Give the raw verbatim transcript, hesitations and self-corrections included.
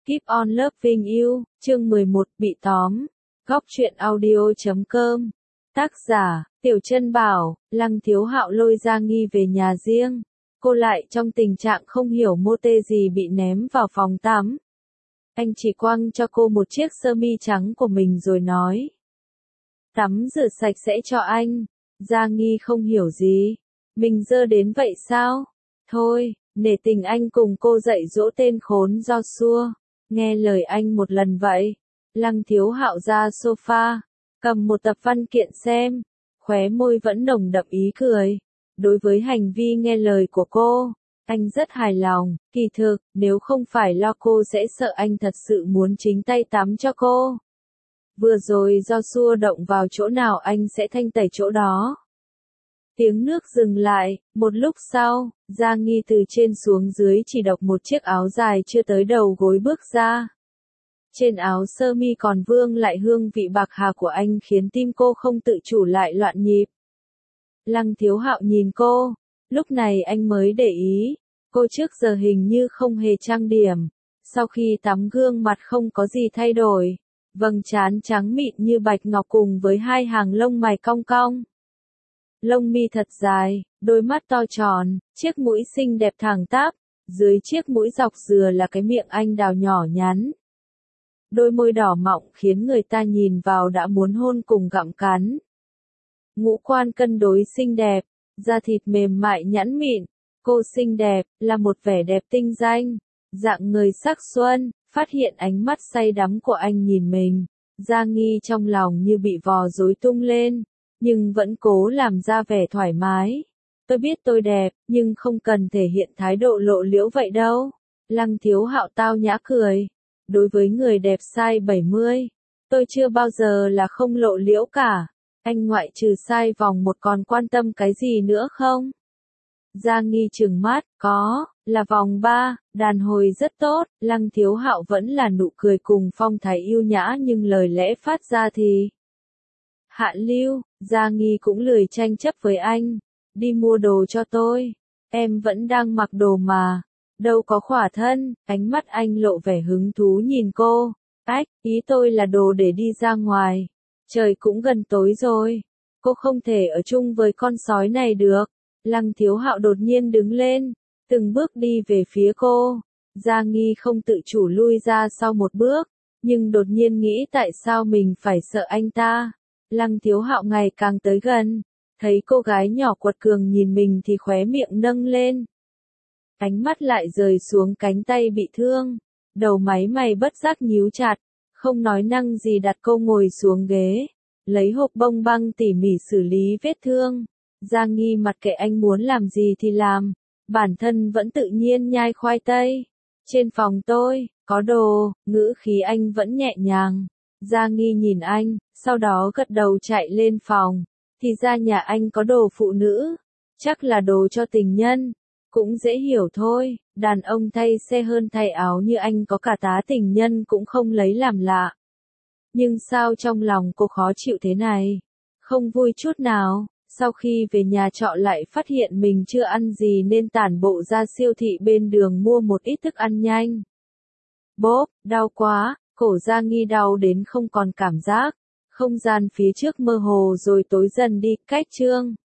Keep on loving you, chương mười một, bị tóm. Góc truyện audio chấm com. Tác giả, Tiểu Chân Bảo. Lăng Thiếu Hạo lôi Giang Nghi về nhà riêng. Cô lại trong tình trạng không hiểu mô tê gì bị ném vào phòng tắm. Anh chỉ quăng cho cô một chiếc sơ mi trắng của mình rồi nói. Tắm rửa sạch sẽ cho anh. Giang Nghi không hiểu gì. Mình dơ đến vậy sao? Thôi, nể tình anh cùng cô dạy dỗ tên khốn do xua. Nghe lời anh một lần vậy. Lăng Thiếu Hạo ra sofa, cầm một tập văn kiện xem, khóe môi vẫn nồng đậm ý cười. Đối với hành vi nghe lời của cô, anh rất hài lòng. Kỳ thực, nếu không phải lo cô sẽ sợ, anh thật sự muốn chính tay tắm cho cô. Vừa rồi do xua động vào chỗ nào anh sẽ thanh tẩy chỗ đó. Tiếng nước dừng lại, một lúc sau, Giang Nghi từ trên xuống dưới chỉ đọc một chiếc áo dài chưa tới đầu gối bước ra. Trên áo sơ mi còn vương lại hương vị bạc hà của anh khiến tim cô không tự chủ lại loạn nhịp. Lăng Thiếu Hạo nhìn cô, lúc này anh mới để ý, cô trước giờ hình như không hề trang điểm, sau khi tắm gương mặt không có gì thay đổi, vầng trán trắng mịn như bạch ngọc cùng với hai hàng lông mày cong cong. Lông mi thật dài, đôi mắt to tròn, chiếc mũi xinh đẹp thẳng tắp, dưới chiếc mũi dọc dừa là cái miệng anh đào nhỏ nhắn. Đôi môi đỏ mọng khiến người ta nhìn vào đã muốn hôn cùng gặm cắn. Ngũ quan cân đối xinh đẹp, da thịt mềm mại nhẵn mịn, cô xinh đẹp, là một vẻ đẹp tinh danh, dạng người sắc xuân. Phát hiện ánh mắt say đắm của anh nhìn mình, Giang Nghi trong lòng như bị vò rối tung lên, nhưng vẫn cố làm ra vẻ thoải mái. Tôi biết tôi đẹp, nhưng không cần thể hiện thái độ lộ liễu vậy đâu. Lăng Thiếu Hạo tao nhã cười. Đối với người đẹp size bảy mươi, tôi chưa bao giờ là không lộ liễu cả. Anh ngoại trừ size vòng một còn quan tâm cái gì nữa không? Giang Nghi trừng mắt, có, là vòng ba, đàn hồi rất tốt. Lăng Thiếu Hạo vẫn là nụ cười cùng phong thái yêu nhã nhưng lời lẽ phát ra thì hạ lưu. Giang Nghi cũng lười tranh chấp với anh. Đi mua đồ cho tôi. Em vẫn đang mặc đồ mà. Đâu có khỏa thân. Ánh mắt anh lộ vẻ hứng thú nhìn cô. Ách, ý tôi là đồ để đi ra ngoài. Trời cũng gần tối rồi. Cô không thể ở chung với con sói này được. Lăng Thiếu Hạo đột nhiên đứng lên. Từng bước đi về phía cô. Giang Nghi không tự chủ lui ra sau một bước. Nhưng đột nhiên nghĩ tại sao mình phải sợ anh ta. Lăng Thiếu Hạo ngày càng tới gần. Thấy cô gái nhỏ quật cường nhìn mình thì khóe miệng nâng lên. Ánh mắt lại rời xuống cánh tay bị thương. Đầu máy mày bất giác nhíu chặt. Không nói năng gì đặt cô ngồi xuống ghế. Lấy hộp bông băng tỉ mỉ xử lý vết thương. Giang Nghi mặc kệ anh muốn làm gì thì làm. Bản thân vẫn tự nhiên nhai khoai tây. Trên phòng tôi, có đồ, ngữ khí anh vẫn nhẹ nhàng. Giang Nghi nhìn anh, sau đó gật đầu chạy lên phòng. Thì ra nhà anh có đồ phụ nữ. Chắc là đồ cho tình nhân. Cũng dễ hiểu thôi, đàn ông thay xe hơn thay áo như anh có cả tá tình nhân cũng không lấy làm lạ. Nhưng sao trong lòng cô khó chịu thế này? Không vui chút nào. Sau khi về nhà trọ lại phát hiện mình chưa ăn gì nên tản bộ ra siêu thị bên đường mua một ít thức ăn nhanh. Bốp, đau quá, cổ Giang Nghi đau đến không còn cảm giác. Không gian phía trước mơ hồ rồi tối dần đi, cách chương.